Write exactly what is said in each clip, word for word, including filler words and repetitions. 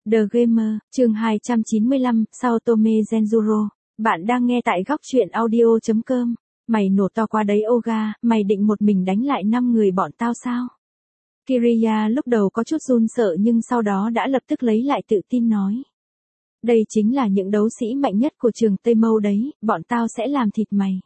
The Gamer, chương hai trăm chín mươi lăm, Sao Tome Genjuro. Bạn đang nghe tại góc truyện audio chấm com. Mày nổ to quá đấy Oga, mày định một mình đánh lại năm người bọn tao sao? Kiriya lúc đầu có chút run sợ nhưng sau đó đã lập tức lấy lại tự tin nói. Đây chính là những đấu sĩ mạnh nhất của trường Tây Mâu đấy, bọn tao sẽ làm thịt mày.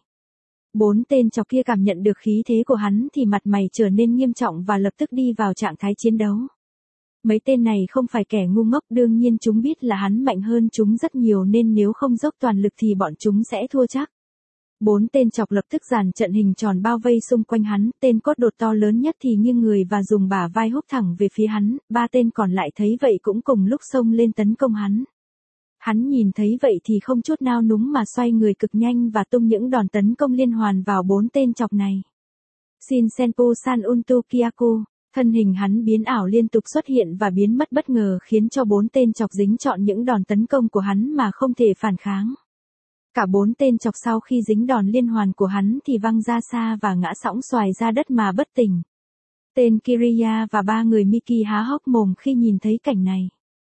Bốn tên chọc kia cảm nhận được khí thế của hắn thì mặt mày trở nên nghiêm trọng và lập tức đi vào trạng thái chiến đấu. Mấy tên này không phải kẻ ngu ngốc, đương nhiên chúng biết là hắn mạnh hơn chúng rất nhiều nên nếu không dốc toàn lực thì bọn chúng sẽ thua chắc. Bốn tên chọc lập tức dàn trận hình tròn bao vây xung quanh hắn, tên cốt đột to lớn nhất thì nghiêng người và dùng bả vai húc thẳng về phía hắn, ba tên còn lại thấy vậy cũng cùng lúc xông lên tấn công hắn. Hắn nhìn thấy vậy thì không chút nao núng mà xoay người cực nhanh và tung những đòn tấn công liên hoàn vào bốn tên chọc này. Shin Senpu San Untu Kyaku. Thân hình hắn biến ảo liên tục xuất hiện và biến mất bất ngờ khiến cho bốn tên chọc dính trọn những đòn tấn công của hắn mà không thể phản kháng. Cả bốn tên chọc sau khi dính đòn liên hoàn của hắn thì văng ra xa và ngã sõng xoài ra đất mà bất tỉnh. Tên Kiriya và ba người Miki há hốc mồm khi nhìn thấy cảnh này.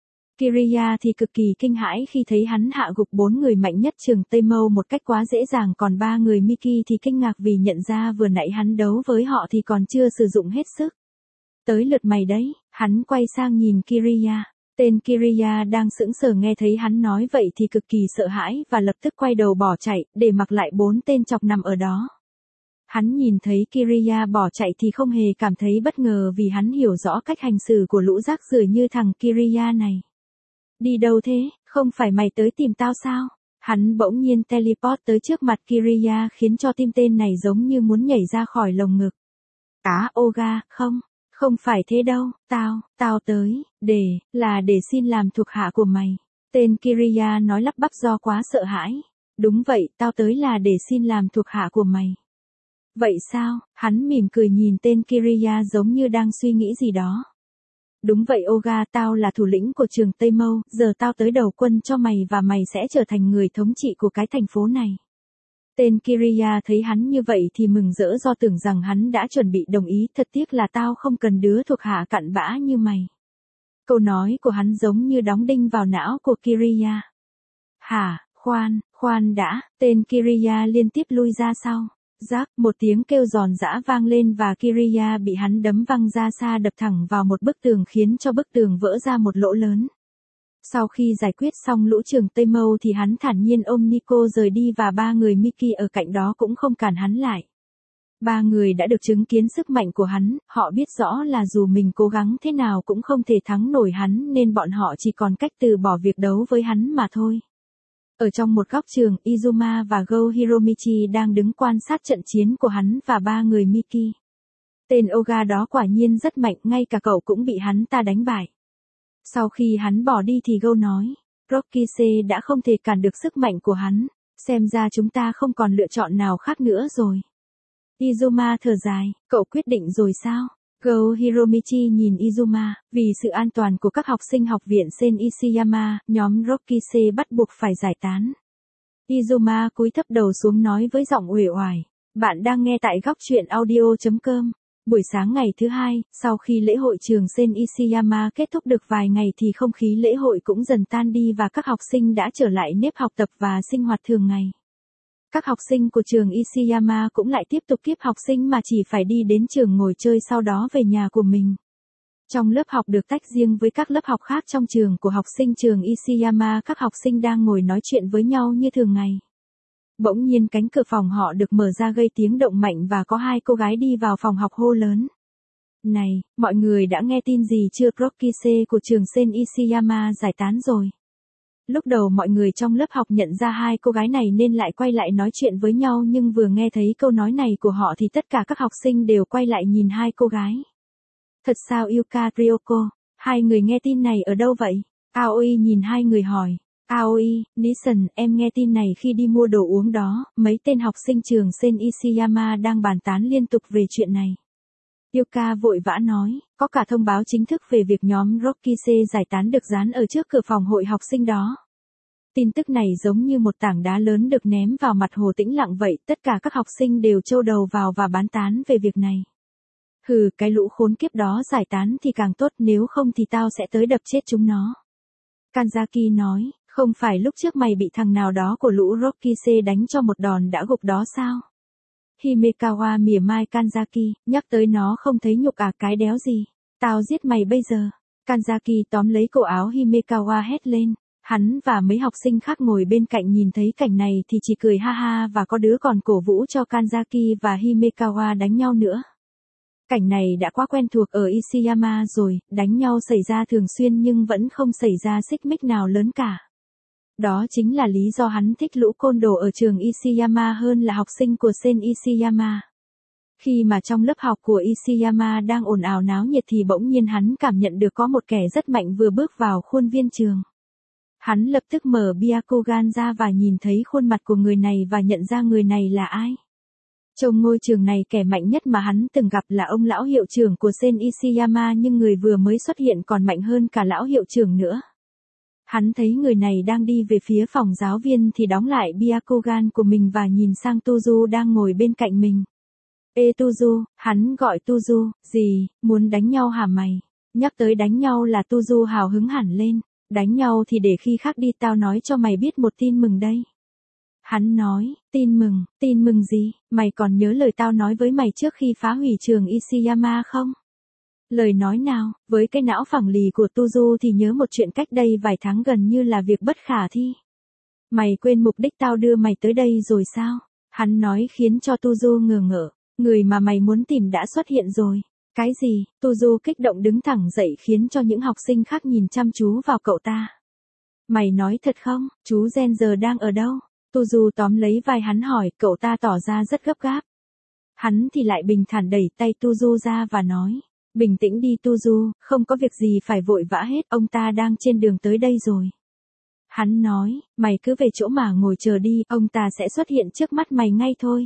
Kiriya thì cực kỳ kinh hãi khi thấy hắn hạ gục bốn người mạnh nhất trường Tây Mâu một cách quá dễ dàng, còn ba người Miki thì kinh ngạc vì nhận ra vừa nãy hắn đấu với họ thì còn chưa sử dụng hết sức. Tới lượt mày đấy, hắn quay sang nhìn Kiriya. Tên Kiriya đang sững sờ nghe thấy hắn nói vậy thì cực kỳ sợ hãi và lập tức quay đầu bỏ chạy, để mặc lại bốn tên chọc nằm ở đó. Hắn nhìn thấy Kiriya bỏ chạy thì không hề cảm thấy bất ngờ vì hắn hiểu rõ cách hành xử của lũ rác rưởi như thằng Kiriya này. Đi đâu thế, không phải mày tới tìm tao sao? Hắn bỗng nhiên teleport tới trước mặt Kiriya khiến cho tim tên này giống như muốn nhảy ra khỏi lồng ngực. Á Oga, không. Không phải thế đâu, tao, tao tới, để, là để xin làm thuộc hạ của mày. Tên Kiriya nói lắp bắp do quá sợ hãi. Đúng vậy, tao tới là để xin làm thuộc hạ của mày. Vậy sao? Hắn mỉm cười nhìn tên Kiriya giống như đang suy nghĩ gì đó. Đúng vậy Oga, tao là thủ lĩnh của trường Tây Mâu, giờ tao tới đầu quân cho mày và mày sẽ trở thành người thống trị của cái thành phố này. Tên Kiriya thấy hắn như vậy thì mừng rỡ do tưởng rằng hắn đã chuẩn bị đồng ý, thật tiếc là tao không cần đứa thuộc hạ cặn bã như mày. Câu nói của hắn giống như đóng đinh vào não của Kiriya. Hả, khoan, khoan đã, tên Kiriya liên tiếp lui ra sau. Rác, một tiếng kêu giòn giã vang lên và Kiriya bị hắn đấm văng ra xa, đập thẳng vào một bức tường khiến cho bức tường vỡ ra một lỗ lớn. Sau khi giải quyết xong lũ trường Tây Mâu thì hắn thản nhiên ôm Nico rời đi và ba người Miki ở cạnh đó cũng không cản hắn lại. Ba người đã được chứng kiến sức mạnh của hắn, họ biết rõ là dù mình cố gắng thế nào cũng không thể thắng nổi hắn nên bọn họ chỉ còn cách từ bỏ việc đấu với hắn mà thôi. Ở trong một góc trường, Izuma và Go Hiromichi đang đứng quan sát trận chiến của hắn và ba người Miki. Tên Oga đó quả nhiên rất mạnh, ngay cả cậu cũng bị hắn ta đánh bại. Sau khi hắn bỏ đi thì Go nói, Rokise đã không thể cản được sức mạnh của hắn, xem ra chúng ta không còn lựa chọn nào khác nữa rồi. Izuma thở dài, cậu quyết định rồi sao? Go Hiromichi nhìn Izuma, vì sự an toàn của các học sinh học viện Sen Ishiyama, nhóm Rokise bắt buộc phải giải tán. Izuma cúi thấp đầu xuống nói với giọng uể oải, bạn đang nghe tại góc truyện audio chấm com. Buổi sáng ngày thứ hai, sau khi lễ hội trường Sen Ishiyama kết thúc được vài ngày thì không khí lễ hội cũng dần tan đi và các học sinh đã trở lại nếp học tập và sinh hoạt thường ngày. Các học sinh của trường Ishiyama cũng lại tiếp tục kiếp học sinh mà chỉ phải đi đến trường ngồi chơi sau đó về nhà của mình. Trong lớp học được tách riêng với các lớp học khác trong trường của học sinh trường Ishiyama, các học sinh đang ngồi nói chuyện với nhau như thường ngày. Bỗng nhiên cánh cửa phòng họ được mở ra gây tiếng động mạnh và có hai cô gái đi vào phòng học hô lớn. Này, mọi người đã nghe tin gì chưa? Rokise của trường Sen Ishiyama giải tán rồi. Lúc đầu mọi người trong lớp học nhận ra hai cô gái này nên lại quay lại nói chuyện với nhau, nhưng vừa nghe thấy câu nói này của họ thì tất cả các học sinh đều quay lại nhìn hai cô gái. Thật sao Yuka Ryoko? Hai người nghe tin này ở đâu vậy? Aoi nhìn hai người hỏi. Aoi, Nissan, em nghe tin này khi đi mua đồ uống đó, mấy tên học sinh trường Sen Ishiyama đang bàn tán liên tục về chuyện này. Yuka vội vã nói, có cả thông báo chính thức về việc nhóm Rokise giải tán được dán ở trước cửa phòng hội học sinh đó. Tin tức này giống như một tảng đá lớn được ném vào mặt hồ tĩnh lặng vậy, tất cả các học sinh đều châu đầu vào và bán tán về việc này. Hừ, cái lũ khốn kiếp đó giải tán thì càng tốt, nếu không thì tao sẽ tới đập chết chúng nó. Kanzaki nói, không phải lúc trước mày bị thằng nào đó của lũ Rokise đánh cho một đòn đã gục đó sao? Himekawa mỉa mai Kanzaki, nhắc tới nó không thấy nhục à, cái đéo gì. Tao giết mày bây giờ. Kanzaki tóm lấy cổ áo Himekawa hét lên. Hắn và mấy học sinh khác ngồi bên cạnh nhìn thấy cảnh này thì chỉ cười ha ha, và có đứa còn cổ vũ cho Kanzaki và Himekawa đánh nhau nữa. Cảnh này đã quá quen thuộc ở Ishiyama rồi, đánh nhau xảy ra thường xuyên nhưng vẫn không xảy ra xích mích nào lớn cả. Đó chính là lý do hắn thích lũ côn đồ ở trường Ishiyama hơn là học sinh của Sen Ishiyama. Khi mà trong lớp học của Ishiyama đang ồn ào náo nhiệt thì bỗng nhiên hắn cảm nhận được có một kẻ rất mạnh vừa bước vào khuôn viên trường. Hắn lập tức mở Byakugan ra và nhìn thấy khuôn mặt của người này và nhận ra người này là ai. Trong ngôi trường này kẻ mạnh nhất mà hắn từng gặp là ông lão hiệu trưởng của Sen Ishiyama, nhưng người vừa mới xuất hiện còn mạnh hơn cả lão hiệu trưởng nữa. Hắn thấy người này đang đi về phía phòng giáo viên thì đóng lại Byakugan của mình và nhìn sang Tuzu đang ngồi bên cạnh mình. Ê Tuzu, hắn gọi Tuzu, gì, muốn đánh nhau hả mày? Nhắc tới đánh nhau là Tuzu hào hứng hẳn lên. Đánh nhau thì để khi khác đi, tao nói cho mày biết một tin mừng đây. Hắn nói, tin mừng, tin mừng gì, mày còn nhớ lời tao nói với mày trước khi phá hủy trường Ishiyama không? Lời nói nào, với cái não phẳng lì của Tuzu thì nhớ một chuyện cách đây vài tháng gần như là việc bất khả thi. Mày quên mục đích tao đưa mày tới đây rồi sao? Hắn nói khiến cho Tuzu ngờ ngợ, người mà mày muốn tìm đã xuất hiện rồi. Cái gì? Tuzu kích động đứng thẳng dậy khiến cho những học sinh khác nhìn chăm chú vào cậu ta. Mày nói thật không? Chú Gen giờ đang ở đâu? Tuzu tóm lấy vai hắn hỏi, cậu ta tỏ ra rất gấp gáp. Hắn thì lại bình thản đẩy tay Tuzu ra và nói, bình tĩnh đi Tuzu, không có việc gì phải vội vã hết, ông ta đang trên đường tới đây rồi. Hắn nói, mày cứ về chỗ mà ngồi chờ đi, ông ta sẽ xuất hiện trước mắt mày ngay thôi.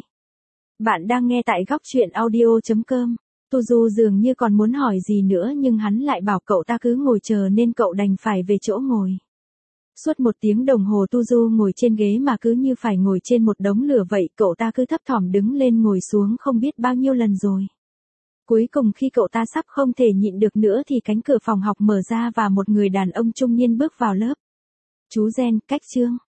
Bạn đang nghe tại góc truyện audio chấm com. Tuzu dường như còn muốn hỏi gì nữa nhưng hắn lại bảo cậu ta cứ ngồi chờ nên cậu đành phải về chỗ ngồi. Suốt một tiếng đồng hồ Tuzu ngồi trên ghế mà cứ như phải ngồi trên một đống lửa vậy, cậu ta cứ thấp thỏm đứng lên ngồi xuống không biết bao nhiêu lần rồi. Cuối cùng khi cậu ta sắp không thể nhịn được nữa thì cánh cửa phòng học mở ra và một người đàn ông trung niên bước vào lớp. Chú Gen, cách chương.